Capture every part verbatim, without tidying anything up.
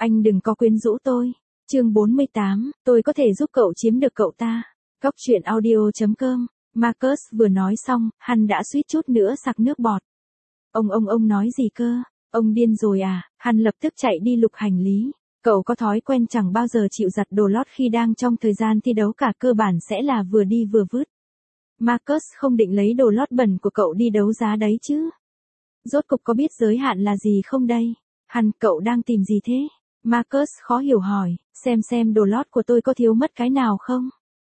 Anh đừng có quyến rũ tôi. Chương bốn mươi tám, tôi có thể giúp cậu chiếm được cậu ta. Góc truyện audio chấm com. Marcus vừa nói xong, hắn đã suýt chút nữa sặc nước bọt. Ông ông ông nói gì cơ? Ông điên rồi à? Hắn lập tức chạy đi lục hành lý. Cậu có thói quen chẳng bao giờ chịu giặt đồ lót khi đang trong thời gian thi đấu cả, cơ bản sẽ là vừa đi vừa vứt. Marcus không định lấy đồ lót bẩn của cậu đi đấu giá đấy chứ. Rốt cục có biết giới hạn là gì không đây? Hắn, cậu đang tìm gì thế? Marcus khó hiểu hỏi, xem xem đồ lót của tôi có thiếu mất cái nào không?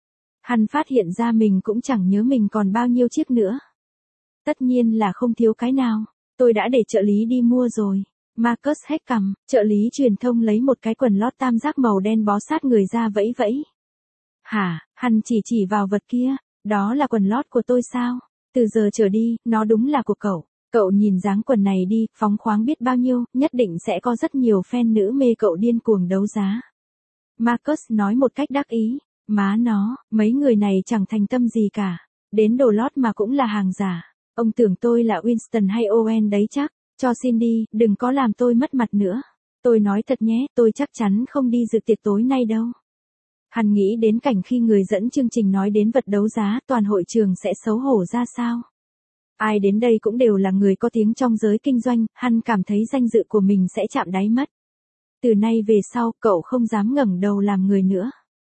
Hắn phát hiện ra mình cũng chẳng nhớ mình còn bao nhiêu chiếc nữa. Tất nhiên là không thiếu cái nào, tôi đã để trợ lý đi mua rồi. Marcus hét cằm, trợ lý truyền thông lấy một cái quần lót tam giác màu đen bó sát người ra vẫy vẫy. Hả? Hắn chỉ chỉ vào vật kia, đó là quần lót của tôi sao? Từ giờ trở đi, nó đúng là của cậu. Cậu nhìn dáng quần này đi, phóng khoáng biết bao nhiêu, nhất định sẽ có rất nhiều fan nữ mê cậu điên cuồng đấu giá. Marcus nói một cách đắc ý, má nó, mấy người này chẳng thành tâm gì cả, đến đồ lót mà cũng là hàng giả. Ông tưởng tôi là Winston hay Owen đấy chắc, cho xin đi, đừng có làm tôi mất mặt nữa. Tôi nói thật nhé, tôi chắc chắn không đi dự tiệc tối nay đâu. Hắn nghĩ đến cảnh khi người dẫn chương trình nói đến vật đấu giá, toàn hội trường sẽ xấu hổ ra sao. Ai đến đây cũng đều là người có tiếng trong giới kinh doanh, hắn cảm thấy danh dự của mình sẽ chạm đáy mất. Từ nay về sau, cậu không dám ngẩng đầu làm người nữa.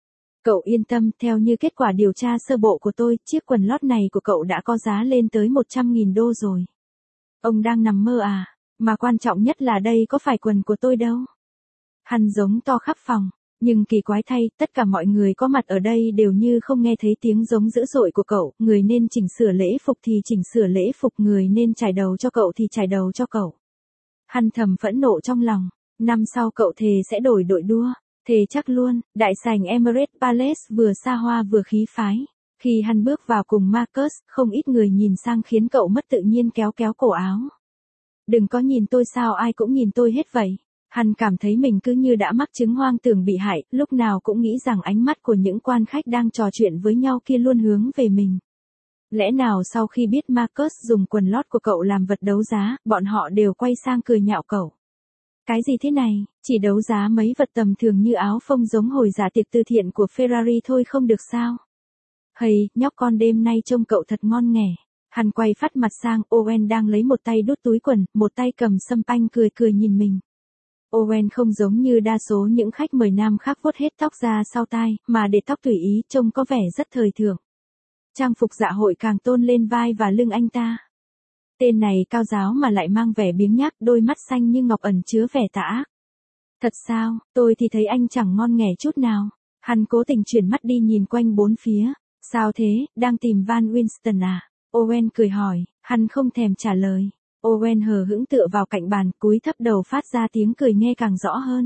Cậu yên tâm, theo như kết quả điều tra sơ bộ của tôi, chiếc quần lót này của cậu đã có giá lên tới một trăm nghìn đô rồi. Ông đang nằm mơ à? Mà quan trọng nhất là đây có phải quần của tôi đâu. Hắn giống to khắp phòng. Nhưng kỳ quái thay, tất cả mọi người có mặt ở đây đều như không nghe thấy tiếng giống dữ dội của cậu, người nên chỉnh sửa lễ phục thì chỉnh sửa lễ phục, người nên chải đầu cho cậu thì chải đầu cho cậu. Hắn thầm phẫn nộ trong lòng, năm sau cậu thề sẽ đổi đội đua, thề chắc luôn. Đại sảnh Emirates Palace vừa xa hoa vừa khí phái. Khi hắn bước vào cùng Marcus, không ít người nhìn sang khiến cậu mất tự nhiên kéo kéo cổ áo. Đừng có nhìn tôi sao ai cũng nhìn tôi hết vậy. Hắn cảm thấy mình cứ như đã mắc chứng hoang tưởng bị hại, lúc nào cũng nghĩ rằng ánh mắt của những quan khách đang trò chuyện với nhau kia luôn hướng về mình. Lẽ nào sau khi biết Marcus dùng quần lót của cậu làm vật đấu giá, bọn họ đều quay sang cười nhạo cậu. Cái gì thế này, chỉ đấu giá mấy vật tầm thường như áo phông giống hồi giả tiệc từ thiện của Ferrari thôi không được sao? Hầy, nhóc con đêm nay trông cậu thật ngon nghẻ. Hắn quay phát mặt sang, Owen đang lấy một tay đút túi quần, một tay cầm sâm panh cười cười nhìn mình. Owen không giống như đa số những khách mời nam khác vuốt hết tóc ra sau tai, mà để tóc tùy ý, trông có vẻ rất thời thượng. Trang phục dạ hội càng tôn lên vai và lưng anh ta. Tên này cao giáo mà lại mang vẻ biếng nhác, đôi mắt xanh như ngọc ẩn chứa vẻ tà ác. Thật sao, tôi thì thấy anh chẳng ngon nghẻ chút nào. Hắn cố tình chuyển mắt đi nhìn quanh bốn phía. Sao thế, đang tìm Van Winston à? Owen cười hỏi, hắn không thèm trả lời. Owen hờ hững tựa vào cạnh bàn, cúi thấp đầu phát ra tiếng cười nghe càng rõ hơn.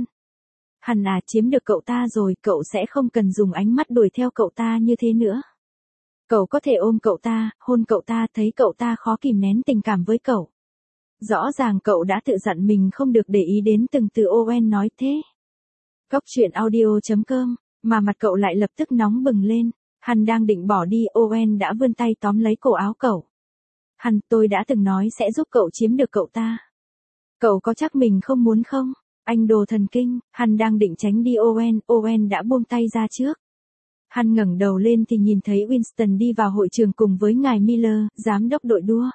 Hắn à, chiếm được cậu ta rồi, cậu sẽ không cần dùng ánh mắt đuổi theo cậu ta như thế nữa. Cậu có thể ôm cậu ta, hôn cậu ta, thấy cậu ta khó kìm nén tình cảm với cậu. Rõ ràng cậu đã tự dặn mình không được để ý đến từng từ Owen nói thế. Góc truyện audio chấm com, mà mặt cậu lại lập tức nóng bừng lên. Hắn đang định bỏ đi, Owen đã vươn tay tóm lấy cổ áo cậu. Hắn, tôi đã từng nói sẽ giúp cậu chiếm được cậu ta. Cậu có chắc mình không muốn không? Anh đồ thần kinh. Hắn đang định tránh đi Owen, Owen đã buông tay ra trước. Hắn ngẩng đầu lên thì nhìn thấy Winston đi vào hội trường cùng với ngài Miller, giám đốc đội đua.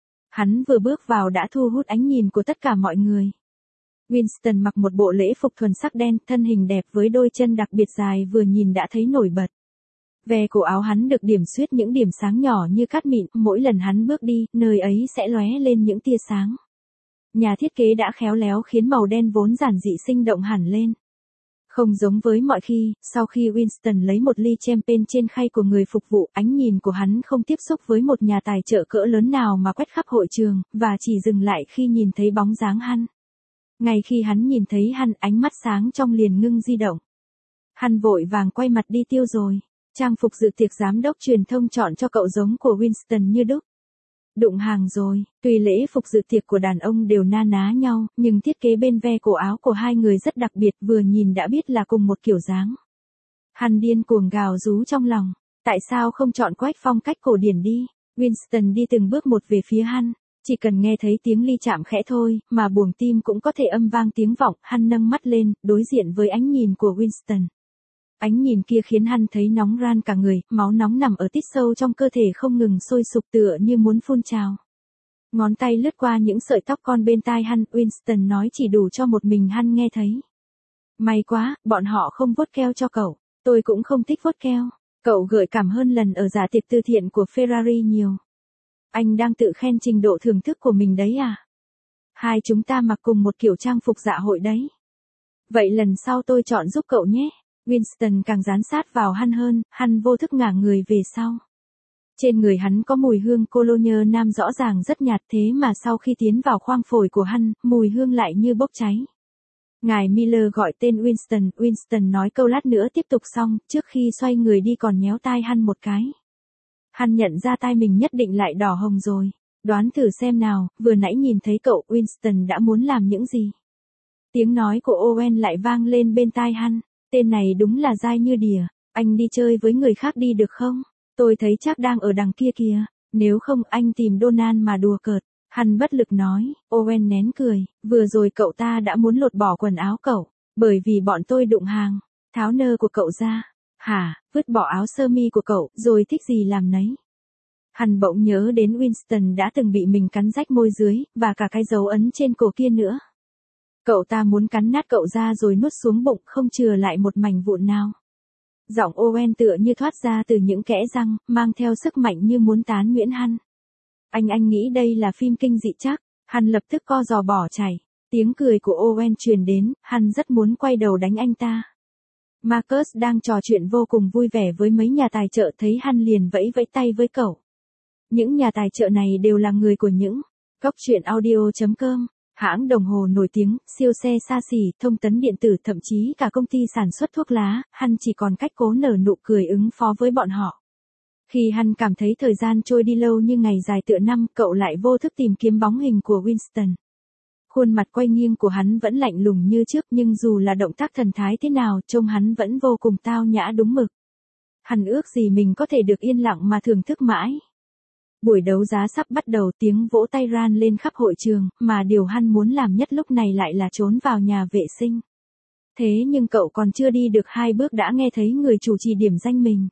Hắn vừa bước vào đã thu hút ánh nhìn của tất cả mọi người. Winston mặc một bộ lễ phục thuần sắc đen, thân hình đẹp với đôi chân đặc biệt dài vừa nhìn đã thấy nổi bật. Ve cổ áo hắn được điểm xuyết những điểm sáng nhỏ như cát mịn, mỗi lần hắn bước đi, nơi ấy sẽ lóe lên những tia sáng. Nhà thiết kế đã khéo léo khiến màu đen vốn giản dị sinh động hẳn lên. Không giống với mọi khi, sau khi Winston lấy một ly champagne trên khay của người phục vụ, ánh nhìn của hắn không tiếp xúc với một nhà tài trợ cỡ lớn nào mà quét khắp hội trường, và chỉ dừng lại khi nhìn thấy bóng dáng hắn. Ngay khi hắn nhìn thấy hắn, ánh mắt sáng trong liền ngưng di động. Hắn vội vàng quay mặt đi tiêu rồi. Trang phục dự tiệc giám đốc truyền thông chọn cho cậu giống của Winston như đúc. Đụng hàng rồi, tuy lễ phục dự tiệc của đàn ông đều na ná nhau, nhưng thiết kế bên ve cổ áo của hai người rất đặc biệt, vừa nhìn đã biết là cùng một kiểu dáng. Hắn điên cuồng gào rú trong lòng, tại sao không chọn quách phong cách cổ điển đi? Winston đi từng bước một về phía hắn, Chỉ cần nghe thấy tiếng ly chạm khẽ thôi, mà buồng tim cũng có thể âm vang tiếng vọng. Hắn nâng mắt lên, đối diện với ánh nhìn của Winston. Ánh nhìn kia khiến hắn thấy nóng ran cả người, máu nóng nằm ở tít sâu trong cơ thể không ngừng sôi sục tựa như muốn phun trào. Ngón tay lướt qua những sợi tóc con bên tai hắn, Winston nói chỉ đủ cho một mình hắn nghe thấy. May quá, bọn họ không vuốt keo cho cậu. Tôi cũng không thích vuốt keo. Cậu gợi cảm hơn lần ở dạ tiệc từ thiện của Ferrari nhiều. Anh đang tự khen trình độ thưởng thức của mình đấy à? Hai chúng ta mặc cùng một kiểu trang phục dạ hội đấy. Vậy lần sau tôi chọn giúp cậu nhé. Winston càng dán sát vào hắn hơn, hắn vô thức ngả người về sau. Trên người hắn có mùi hương cologne nam rõ ràng rất nhạt, thế mà sau khi tiến vào khoang phổi của hắn, mùi hương lại như bốc cháy. Ngài Miller gọi tên Winston, Winston nói câu lát nữa tiếp tục xong, trước khi xoay người đi còn nhéo tai hắn một cái. Hắn nhận ra tai mình nhất định lại đỏ hồng rồi. Đoán thử xem nào, vừa nãy nhìn thấy cậu, Winston đã muốn làm những gì? Tiếng nói của Owen lại vang lên bên tai hắn. Tên này đúng là dai như đỉa. Anh đi chơi với người khác đi được không? Tôi thấy chắc đang ở đằng kia kìa. Nếu không anh tìm Donan mà đùa cợt. Hắn bất lực nói. Owen nén cười. Vừa rồi cậu ta đã muốn lột bỏ quần áo cậu. Bởi vì bọn tôi đụng hàng. Tháo nơ của cậu ra. Hả, vứt bỏ áo sơ mi của cậu, rồi thích gì làm nấy. Hắn bỗng nhớ đến Winston đã từng bị mình cắn rách môi dưới, và cả cái dấu ấn trên cổ kia nữa. Cậu ta muốn cắn nát cậu ra rồi nuốt xuống bụng, không chừa lại một mảnh vụn nào. Giọng Owen tựa như thoát ra từ những kẽ răng, mang theo sức mạnh như muốn tán nhuyễn hắn. Anh anh nghĩ đây là phim kinh dị chắc. Hắn lập tức co giò bỏ chạy. Tiếng cười của Owen truyền đến, hắn rất muốn quay đầu đánh anh ta. Marcus đang trò chuyện vô cùng vui vẻ với mấy nhà tài trợ, thấy hắn liền vẫy vẫy tay với cậu. Những nhà tài trợ này đều là người của những góc truyện audio chấm com, hãng đồng hồ nổi tiếng, siêu xe xa xỉ, thông tấn điện tử, thậm chí cả công ty sản xuất thuốc lá. Hắn chỉ còn cách cố nở nụ cười ứng phó với bọn họ. Khi hắn cảm thấy thời gian trôi đi lâu như ngày dài tựa năm, cậu lại vô thức tìm kiếm bóng hình của Winston. Khuôn mặt quay nghiêng của hắn vẫn lạnh lùng như trước, nhưng dù là động tác thần thái thế nào, trông hắn vẫn vô cùng tao nhã đúng mực. Hắn ước gì mình có thể được yên lặng mà thưởng thức mãi. Buổi đấu giá sắp bắt đầu, tiếng vỗ tay ran lên khắp hội trường, mà điều hắn muốn làm nhất lúc này lại là trốn vào nhà vệ sinh. Thế nhưng cậu còn chưa đi được hai bước đã nghe thấy người chủ trì điểm danh mình.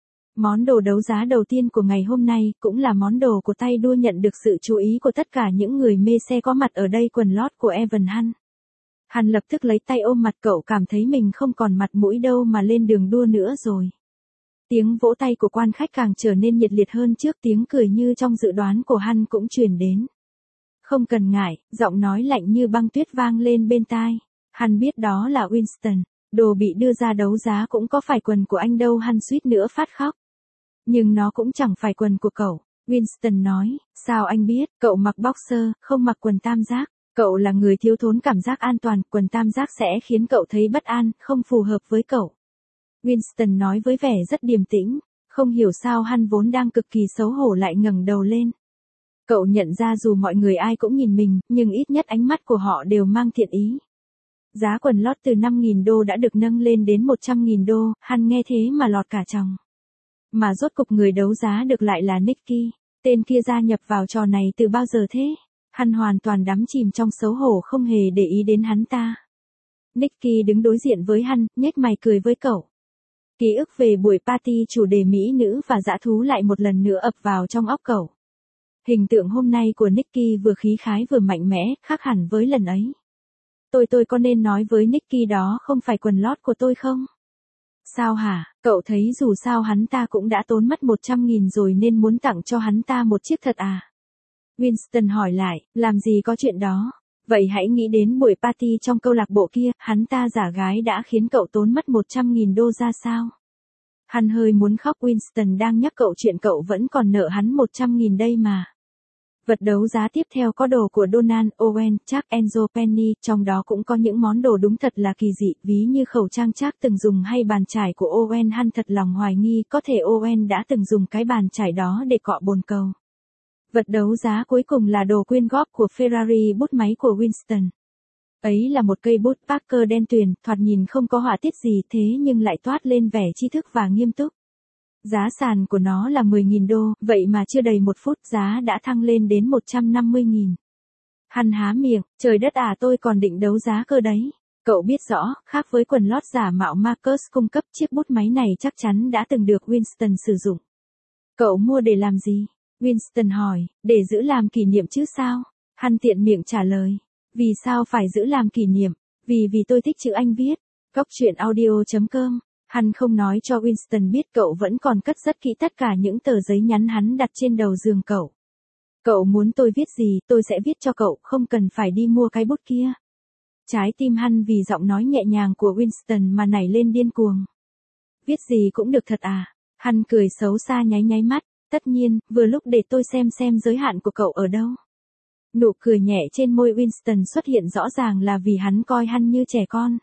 Món đồ đấu giá đầu tiên của ngày hôm nay, cũng là món đồ của tay đua nhận được sự chú ý của tất cả những người mê xe có mặt ở đây, quần lót của Evan Hunt. Hắn lập tức lấy tay ôm mặt, cậu cảm thấy mình không còn mặt mũi đâu mà lên đường đua nữa rồi. Tiếng vỗ tay của quan khách càng trở nên nhiệt liệt hơn trước, tiếng cười như trong dự đoán của hắn cũng truyền đến. Không cần ngại, giọng nói lạnh như băng tuyết vang lên bên tai. Hắn biết đó là Winston. Đồ bị đưa ra đấu giá cũng có phải quần của anh đâu, hắn suýt nữa phát khóc. Nhưng nó cũng chẳng phải quần của cậu. Winston nói, sao anh biết, cậu mặc boxer, không mặc quần tam giác. Cậu là người thiếu thốn cảm giác an toàn, quần tam giác sẽ khiến cậu thấy bất an, không phù hợp với cậu. Winston nói với vẻ rất điềm tĩnh, không hiểu sao hắn vốn đang cực kỳ xấu hổ lại ngẩng đầu lên. Cậu nhận ra dù mọi người ai cũng nhìn mình, nhưng ít nhất ánh mắt của họ đều mang thiện ý. Giá quần lót từ năm nghìn đô đã được nâng lên đến một trăm nghìn đô, hắn nghe thế mà lọt cả chòng. Mà rốt cục người đấu giá được lại là Nicky, tên kia gia nhập vào trò này từ bao giờ thế? Hắn hoàn toàn đắm chìm trong xấu hổ không hề để ý đến hắn ta. Nicky đứng đối diện với hắn, nhếch mày cười với cậu. Ký ức về buổi party chủ đề mỹ nữ và dã thú lại một lần nữa ập vào trong óc cậu. Hình tượng hôm nay của Nicky vừa khí khái vừa mạnh mẽ, khác hẳn với lần ấy. Tôi tôi có nên nói với Nicky đó không phải quần lót của tôi không? Sao hả, cậu thấy dù sao hắn ta cũng đã tốn mất một trăm nghìn rồi nên muốn tặng cho hắn ta một chiếc thật à? Winston hỏi lại, làm gì có chuyện đó? Vậy hãy nghĩ đến buổi party trong câu lạc bộ kia, hắn ta giả gái đã khiến cậu tốn mất một trăm nghìn đô ra sao? Hắn hơi muốn khóc, Winston đang nhắc cậu chuyện cậu vẫn còn nợ hắn một trăm nghìn đây mà. Vật đấu giá tiếp theo có đồ của Donan, Owen, Chuck, Enzo Penny, trong đó cũng có những món đồ đúng thật là kỳ dị, ví như khẩu trang Chuck từng dùng hay bàn chải của Owen. Hắn thật lòng hoài nghi có thể Owen đã từng dùng cái bàn chải đó để cọ bồn cầu. Vật đấu giá cuối cùng là đồ quyên góp của Ferrari, bút máy của Winston. Ấy là một cây bút Parker đen tuyền, thoạt nhìn không có họa tiết gì thế nhưng lại toát lên vẻ tri thức và nghiêm túc. Giá sàn của nó là mười nghìn đô, vậy mà chưa đầy một phút giá đã thăng lên đến một trăm năm mươi nghìn. Hắn há miệng, trời đất à, tôi còn định đấu giá cơ đấy. Cậu biết rõ, khác với quần lót giả mạo Marcus cung cấp, chiếc bút máy này chắc chắn đã từng được Winston sử dụng. Cậu mua để làm gì? Winston hỏi, để giữ làm kỷ niệm chứ sao? Hắn tiện miệng trả lời. Vì sao phải giữ làm kỷ niệm? Vì vì tôi thích chữ anh viết. Góc truyện audio chấm com. Hắn không nói cho Winston biết cậu vẫn còn cất rất kỹ tất cả những tờ giấy nhắn hắn đặt trên đầu giường cậu. Cậu muốn tôi viết gì, tôi sẽ viết cho cậu, không cần phải đi mua cái bút kia. Trái tim hắn vì giọng nói nhẹ nhàng của Winston mà nảy lên điên cuồng. Viết gì cũng được thật à? Hắn cười xấu xa nháy nháy mắt. Tất nhiên, vừa lúc để tôi xem xem giới hạn của cậu ở đâu. Nụ cười nhẹ trên môi Winston xuất hiện rõ ràng là vì hắn coi hắn như trẻ con.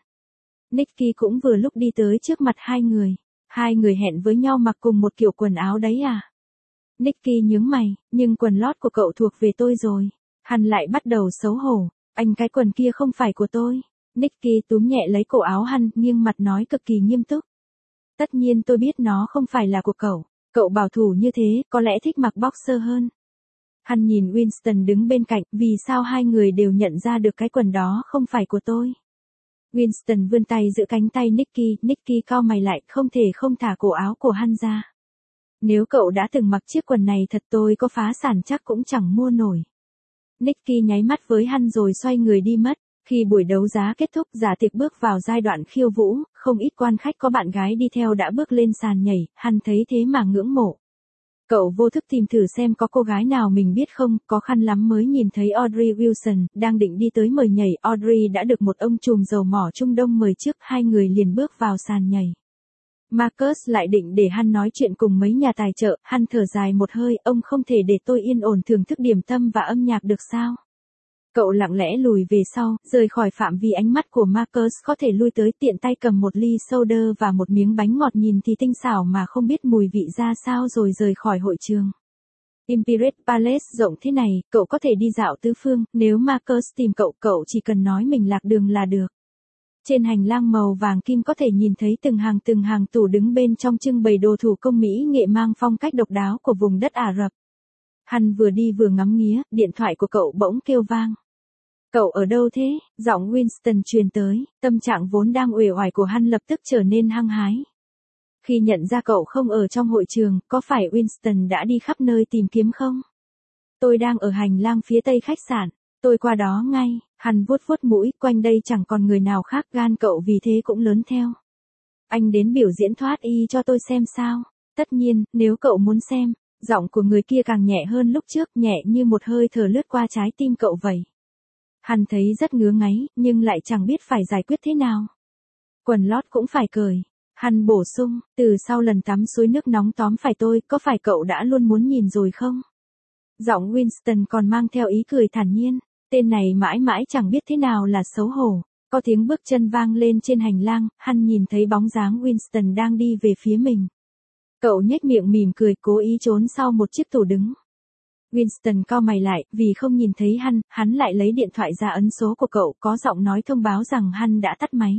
Nicky cũng vừa lúc đi tới trước mặt hai người. Hai người hẹn với nhau mặc cùng một kiểu quần áo đấy à? Nicky nhướng mày, nhưng quần lót của cậu thuộc về tôi rồi. Hắn lại bắt đầu xấu hổ. Anh, cái quần kia không phải của tôi. Nicky túm nhẹ lấy cổ áo hắn, nghiêng mặt nói cực kỳ nghiêm túc. Tất nhiên tôi biết nó không phải là của cậu. Cậu bảo thủ như thế, có lẽ thích mặc boxer hơn. Hắn nhìn Winston đứng bên cạnh, vì sao hai người đều nhận ra được cái quần đó không phải của tôi. Winston vươn tay giữ cánh tay Nicky, Nicky cau mày lại, không thể không thả cổ áo của hắn ra. Nếu cậu đã từng mặc chiếc quần này thật, tôi có phá sản chắc cũng chẳng mua nổi. Nicky nháy mắt với hắn rồi xoay người đi mất. Khi buổi đấu giá kết thúc, giả tiệc bước vào giai đoạn khiêu vũ, không ít quan khách có bạn gái đi theo đã bước lên sàn nhảy, hắn thấy thế mà ngưỡng mộ. Cậu vô thức tìm thử xem có cô gái nào mình biết không, khó khăn lắm mới nhìn thấy Audrey Wilson, đang định đi tới mời nhảy, Audrey đã được một ông trùm dầu mỏ Trung Đông mời trước, hai người liền bước vào sàn nhảy. Marcus lại định để hắn nói chuyện cùng mấy nhà tài trợ, hắn thở dài một hơi, ông không thể để tôi yên ổn thưởng thức điểm tâm và âm nhạc được sao? Cậu lặng lẽ lùi về sau, rời khỏi phạm vi ánh mắt của Marcus, có thể lui tới, tiện tay cầm một ly soda và một miếng bánh ngọt nhìn thì tinh xảo mà không biết mùi vị ra sao rồi rời khỏi hội trường. Imperial Palace rộng thế này, cậu có thể đi dạo tứ phương, nếu Marcus tìm cậu, cậu chỉ cần nói mình lạc đường là được. Trên hành lang màu vàng kim có thể nhìn thấy từng hàng từng hàng tủ đứng bên trong trưng bày đồ thủ công mỹ nghệ mang phong cách độc đáo của vùng đất Ả Rập. Hắn vừa đi vừa ngắm nghía, điện thoại của cậu bỗng kêu vang. Cậu ở đâu thế? Giọng Winston truyền tới, tâm trạng vốn đang uể oải của hắn lập tức trở nên hăng hái. Khi nhận ra cậu không ở trong hội trường, có phải Winston đã đi khắp nơi tìm kiếm không? Tôi đang ở hành lang phía tây khách sạn, tôi qua đó ngay. Hắn vuốt vuốt mũi, quanh đây chẳng còn người nào khác, gan cậu vì thế cũng lớn theo. Anh đến biểu diễn thoát y cho tôi xem sao? Tất nhiên, nếu cậu muốn xem. Giọng của người kia càng nhẹ hơn lúc trước, nhẹ như một hơi thở lướt qua trái tim cậu vậy. Hắn thấy rất ngứa ngáy, nhưng lại chẳng biết phải giải quyết thế nào. Quần lót cũng phải cởi. Hắn bổ sung, từ sau lần tắm suối nước nóng tóm phải tôi, có phải cậu đã luôn muốn nhìn rồi không? Giọng Winston còn mang theo ý cười thản nhiên. Tên này mãi mãi chẳng biết thế nào là xấu hổ. Có tiếng bước chân vang lên trên hành lang, hắn nhìn thấy bóng dáng Winston đang đi về phía mình. Cậu nhếch miệng mỉm cười, cố ý trốn sau một chiếc tủ đứng. Winston cau mày lại, vì không nhìn thấy hắn, hắn lại lấy điện thoại ra ấn số của cậu, có giọng nói thông báo rằng hắn đã tắt máy.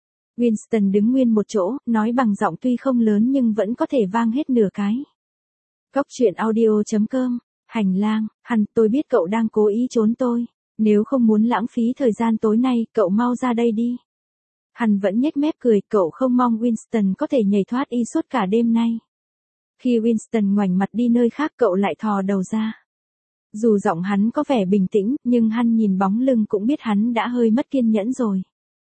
Winston đứng nguyên một chỗ, nói bằng giọng tuy không lớn nhưng vẫn có thể vang hết nửa cái. Góc truyện audio chấm com, hành lang, hắn, tôi biết cậu đang cố ý trốn tôi. Nếu không muốn lãng phí thời gian tối nay, cậu mau ra đây đi. Hắn vẫn nhếch mép cười, cậu không mong Winston có thể nhảy thoát y suốt cả đêm nay. Khi Winston ngoảnh mặt đi nơi khác, cậu lại thò đầu ra. Dù giọng hắn có vẻ bình tĩnh, nhưng hắn nhìn bóng lưng cũng biết hắn đã hơi mất kiên nhẫn rồi.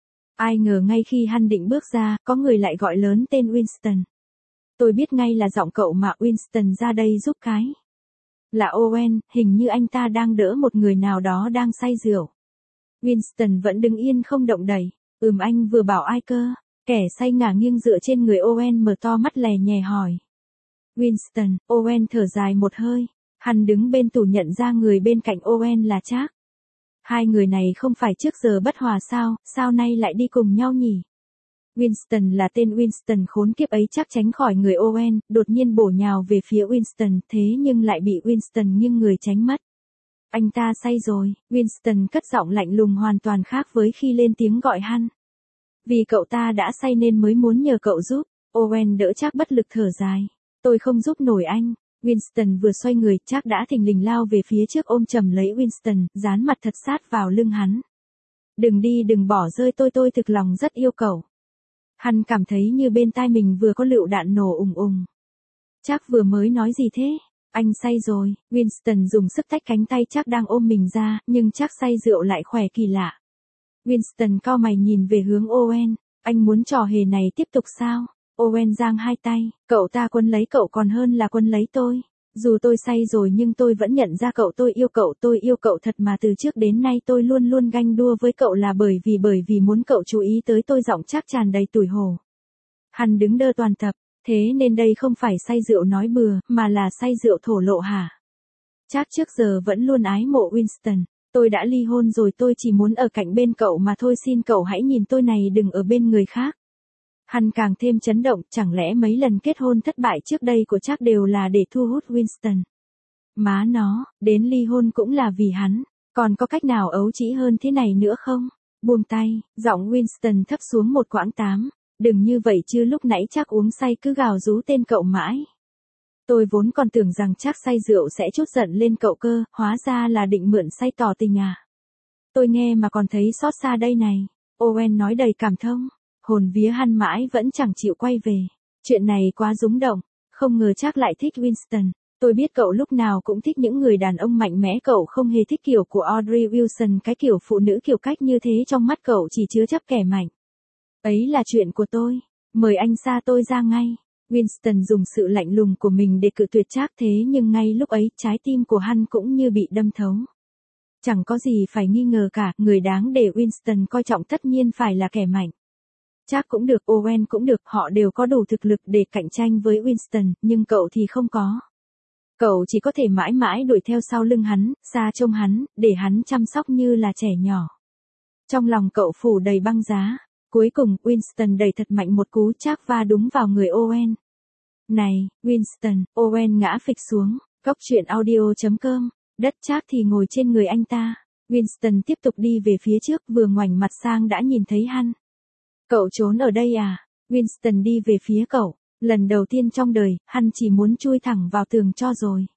Ai ngờ ngay khi hắn định bước ra, có người lại gọi lớn tên Winston. Tôi biết ngay là giọng cậu mà, Winston ra đây giúp cái. Là Owen, hình như anh ta đang đỡ một người nào đó đang say rượu. Winston vẫn đứng yên không động đậy. Ừm, anh vừa bảo ai cơ? Kẻ say ngả nghiêng dựa trên người Owen mở to mắt lè nhè hỏi. Winston, Owen thở dài một hơi. Hắn đứng bên tủ nhận ra người bên cạnh Owen là Jack. Hai người này không phải trước giờ bất hòa sao, sao nay lại đi cùng nhau nhỉ? Winston là tên Winston khốn kiếp ấy chắc tránh khỏi người Owen, đột nhiên bổ nhào về phía Winston, thế nhưng lại bị Winston nghiêng người tránh mất. Anh ta say rồi, Winston cất giọng lạnh lùng hoàn toàn khác với khi lên tiếng gọi hắn. Vì cậu ta đã say nên mới muốn nhờ cậu giúp. Owen đỡ Jack bất lực thở dài. Tôi không giúp nổi anh. Winston vừa xoay người, Jack đã thình lình lao về phía trước ôm chầm lấy Winston, dán mặt thật sát vào lưng hắn. Đừng đi, đừng bỏ rơi tôi, tôi thực lòng rất yêu cậu. Hắn cảm thấy như bên tai mình vừa có lựu đạn nổ ùng ùng. Jack vừa mới nói gì thế? Anh say rồi. Winston dùng sức tách cánh tay Jack đang ôm mình ra, nhưng Jack say rượu lại khỏe kỳ lạ. Winston cau mày nhìn về hướng Owen. Anh muốn trò hề này tiếp tục sao? Owen giang hai tay, cậu ta quấn lấy cậu còn hơn là quấn lấy tôi. Dù tôi say rồi nhưng tôi vẫn nhận ra cậu, tôi yêu cậu, tôi yêu cậu thật mà, từ trước đến nay tôi luôn luôn ganh đua với cậu là bởi vì bởi vì muốn cậu chú ý tới tôi, giọng Jack tràn đầy tủi hổ. Hắn đứng đơ toàn tập, thế nên đây không phải say rượu nói bừa, mà là say rượu thổ lộ hả? Jack trước giờ vẫn luôn ái mộ Winston. Tôi đã ly hôn rồi, tôi chỉ muốn ở cạnh bên cậu mà thôi, xin cậu hãy nhìn tôi này, đừng ở bên người khác. Hắn càng thêm chấn động, chẳng lẽ mấy lần kết hôn thất bại trước đây của Jack đều là để thu hút Winston? Má nó, đến ly hôn cũng là vì hắn, còn có cách nào ấu trĩ hơn thế này nữa không? Buông tay, giọng Winston thấp xuống một quãng tám, đừng như vậy chứ, lúc nãy Jack uống say cứ gào rú tên cậu mãi. Tôi vốn còn tưởng rằng Jack say rượu sẽ trút giận lên cậu cơ, hóa ra là định mượn say tỏ tình à? Tôi nghe mà còn thấy xót xa đây này. Owen nói đầy cảm thông. Hồn vía hắn mãi vẫn chẳng chịu quay về. Chuyện này quá rúng động. Không ngờ Jack lại thích Winston. Tôi biết cậu lúc nào cũng thích những người đàn ông mạnh mẽ, cậu không hề thích kiểu của Audrey Wilson, cái kiểu phụ nữ kiểu cách như thế trong mắt cậu chỉ chứa chấp kẻ mạnh. Ấy là chuyện của tôi. Mời anh xa tôi ra ngay. Winston dùng sự lạnh lùng của mình để cự tuyệt Jack, thế nhưng ngay lúc ấy trái tim của hắn cũng như bị đâm thấu. Chẳng có gì phải nghi ngờ cả, người đáng để Winston coi trọng tất nhiên phải là kẻ mạnh. Jack cũng được, Owen cũng được, họ đều có đủ thực lực để cạnh tranh với Winston, nhưng cậu thì không có. Cậu chỉ có thể mãi mãi đuổi theo sau lưng hắn, xa trông hắn, để hắn chăm sóc như là trẻ nhỏ. Trong lòng cậu phủ đầy băng giá. Cuối cùng, Winston đẩy thật mạnh một cú, Jack va đúng vào người Owen. Này, Winston, Owen ngã phịch xuống. Góc truyện audio chấm com. Đất Jack thì ngồi trên người anh ta. Winston tiếp tục đi về phía trước, vừa ngoảnh mặt sang đã nhìn thấy hắn. Cậu trốn ở đây à? Winston đi về phía cậu. Lần đầu tiên trong đời, hắn chỉ muốn chui thẳng vào tường cho rồi.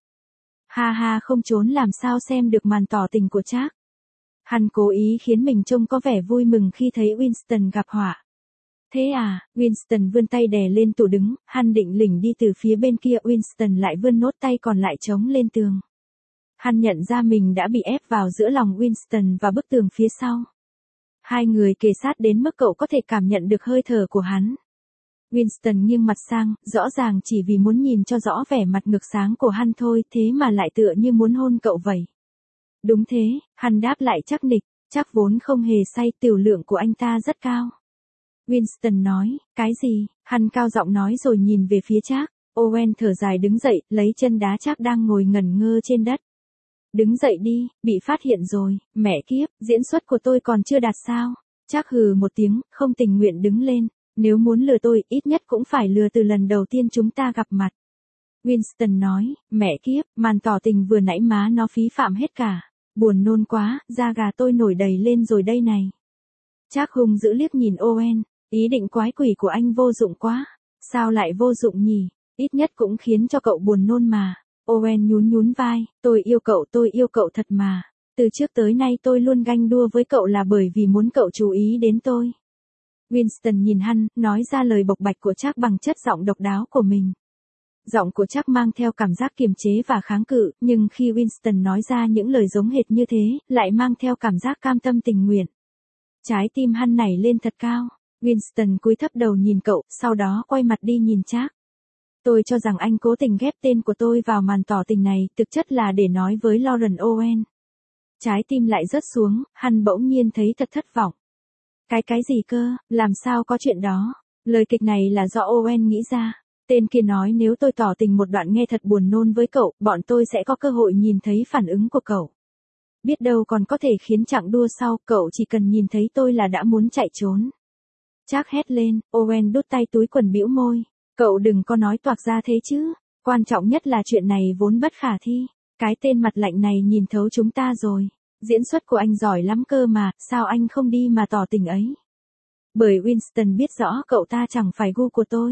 Ha ha, không trốn làm sao xem được màn tỏ tình của Jack. Hắn cố ý khiến mình trông có vẻ vui mừng khi thấy Winston gặp họa. Thế à? Winston vươn tay đè lên tủ đứng, hắn định lỉnh đi từ phía bên kia, Winston lại vươn nốt tay còn lại chống lên tường. Hắn nhận ra mình đã bị ép vào giữa lòng Winston và bức tường phía sau. Hai người kề sát đến mức cậu có thể cảm nhận được hơi thở của hắn. Winston nghiêng mặt sang, rõ ràng chỉ vì muốn nhìn cho rõ vẻ mặt ngực sáng của hắn thôi, thế mà lại tựa như muốn hôn cậu vậy. Đúng thế, hắn đáp lại chắc nịch, chắc vốn không hề say, tiểu lượng của anh ta rất cao. Winston nói, cái gì? Hắn cao giọng nói rồi nhìn về phía Jack. Owen thở dài đứng dậy, lấy chân đá Jack đang ngồi ngẩn ngơ trên đất. Đứng dậy đi, bị phát hiện rồi, mẹ kiếp, diễn xuất của tôi còn chưa đạt sao? Jack hừ một tiếng, không tình nguyện đứng lên. Nếu muốn lừa tôi, ít nhất cũng phải lừa từ lần đầu tiên chúng ta gặp mặt. Winston nói, mẹ kiếp, màn tỏ tình vừa nãy má nó phí phạm hết cả. Buồn nôn quá, da gà tôi nổi đầy lên rồi đây này. Jack hung dữ liếc nhìn Owen, ý định quái quỷ của anh vô dụng quá. Sao lại vô dụng nhỉ? Ít nhất cũng khiến cho cậu buồn nôn mà. Owen nhún nhún vai, tôi yêu cậu, tôi yêu cậu thật mà. Từ trước tới nay tôi luôn ganh đua với cậu là bởi vì muốn cậu chú ý đến tôi. Winston nhìn hắn, nói ra lời bộc bạch của Jack bằng chất giọng độc đáo của mình. Giọng của Jack mang theo cảm giác kiềm chế và kháng cự, nhưng khi Winston nói ra những lời giống hệt như thế, lại mang theo cảm giác cam tâm tình nguyện. Trái tim hắn nảy lên thật cao. Winston cúi thấp đầu nhìn cậu, sau đó quay mặt đi nhìn Jack. Tôi cho rằng anh cố tình ghép tên của tôi vào màn tỏ tình này, thực chất là để nói với Lauren Owen. Trái tim lại rớt xuống, hắn bỗng nhiên thấy thật thất vọng. Cái cái gì cơ, làm sao có chuyện đó? Lời kịch này là do Owen nghĩ ra. Tên kia nói nếu tôi tỏ tình một đoạn nghe thật buồn nôn với cậu, bọn tôi sẽ có cơ hội nhìn thấy phản ứng của cậu. Biết đâu còn có thể khiến chặng đua sau, cậu chỉ cần nhìn thấy tôi là đã muốn chạy trốn. Jack hét lên, Owen đút tay túi quần bĩu môi. Cậu đừng có nói toạc ra thế chứ. Quan trọng nhất là chuyện này vốn bất khả thi. Cái tên mặt lạnh này nhìn thấu chúng ta rồi. Diễn xuất của anh giỏi lắm cơ mà, sao anh không đi mà tỏ tình ấy? Bởi Winston biết rõ cậu ta chẳng phải gu của tôi.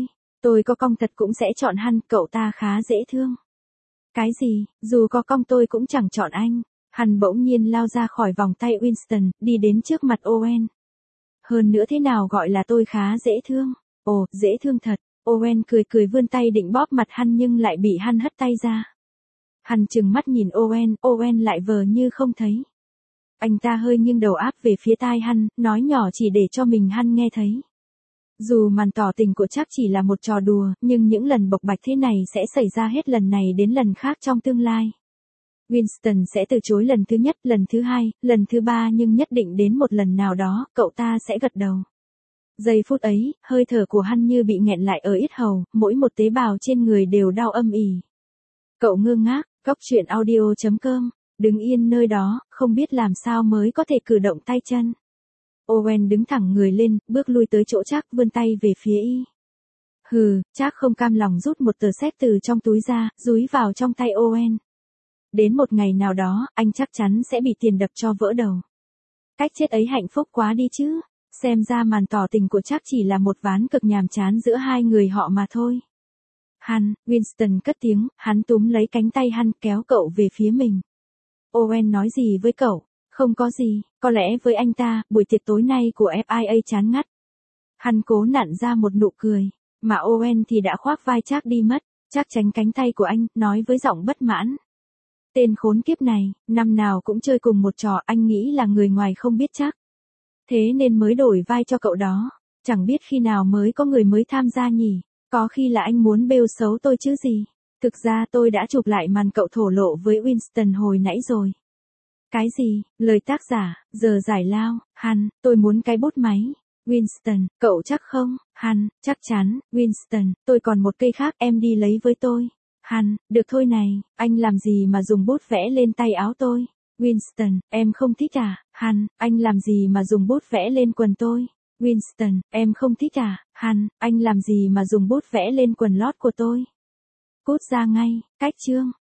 Tôi có cong thật cũng sẽ chọn hắn, cậu ta khá dễ thương. Cái gì, dù có cong tôi cũng chẳng chọn anh. Hắn bỗng nhiên lao ra khỏi vòng tay Winston, đi đến trước mặt Owen. Hơn nữa thế nào gọi là tôi khá dễ thương? Ồ, dễ thương thật. Owen cười cười vươn tay định bóp mặt hắn nhưng lại bị hắn hất tay ra. Hắn trừng mắt nhìn Owen, Owen lại vờ như không thấy. Anh ta hơi nghiêng đầu áp về phía tai hắn, nói nhỏ chỉ để cho mình hắn nghe thấy. Dù màn tỏ tình của Trác chỉ là một trò đùa, nhưng những lần bộc bạch thế này sẽ xảy ra hết lần này đến lần khác trong tương lai. Winston sẽ từ chối lần thứ nhất, lần thứ hai, lần thứ ba nhưng nhất định đến một lần nào đó, cậu ta sẽ gật đầu. Giây phút ấy, hơi thở của hắn như bị nghẹn lại ở yết hầu, mỗi một tế bào trên người đều đau âm ỉ. Cậu ngơ ngác, góc truyện audio chấm com, đứng yên nơi đó, không biết làm sao mới có thể cử động tay chân. Owen đứng thẳng người lên, bước lui tới chỗ Trác, vươn tay về phía y. Hừ, Trác không cam lòng rút một tờ séc từ trong túi ra, dúi vào trong tay Owen. Đến một ngày nào đó, anh chắc chắn sẽ bị tiền đập cho vỡ đầu. Cách chết ấy hạnh phúc quá đi chứ. Xem ra màn tỏ tình của Trác chỉ là một ván cực nhàm chán giữa hai người họ mà thôi. Hắn, Winston cất tiếng, hắn túm lấy cánh tay hắn kéo cậu về phía mình. Owen nói gì với cậu? Không có gì, có lẽ với anh ta, buổi tiệc tối nay của ép i a chán ngắt. Hắn cố nặn ra một nụ cười, mà Owen thì đã khoác vai Trác đi mất. Trác tránh cánh tay của anh, nói với giọng bất mãn. Tên khốn kiếp này, năm nào cũng chơi cùng một trò, anh nghĩ là người ngoài không biết chắc. Thế nên mới đổi vai cho cậu đó. Chẳng biết khi nào mới có người mới tham gia nhỉ. Có khi là anh muốn bêu xấu tôi chứ gì. Thực ra tôi đã chụp lại màn cậu thổ lộ với Winston hồi nãy rồi. Cái gì, lời tác giả, giờ giải lao, hắn, tôi muốn cái bút máy. Winston, cậu chắc không? Hắn, chắc chắn. Winston, tôi còn một cây khác, em đi lấy với tôi. Hắn, được thôi này, anh làm gì mà dùng bút vẽ lên tay áo tôi? Winston, em không thích à? Hắn, anh làm gì mà dùng bút vẽ lên quần tôi? Winston, em không thích à? Hắn, anh làm gì mà dùng bút vẽ lên quần lót của tôi? Cút ra ngay, cách chương.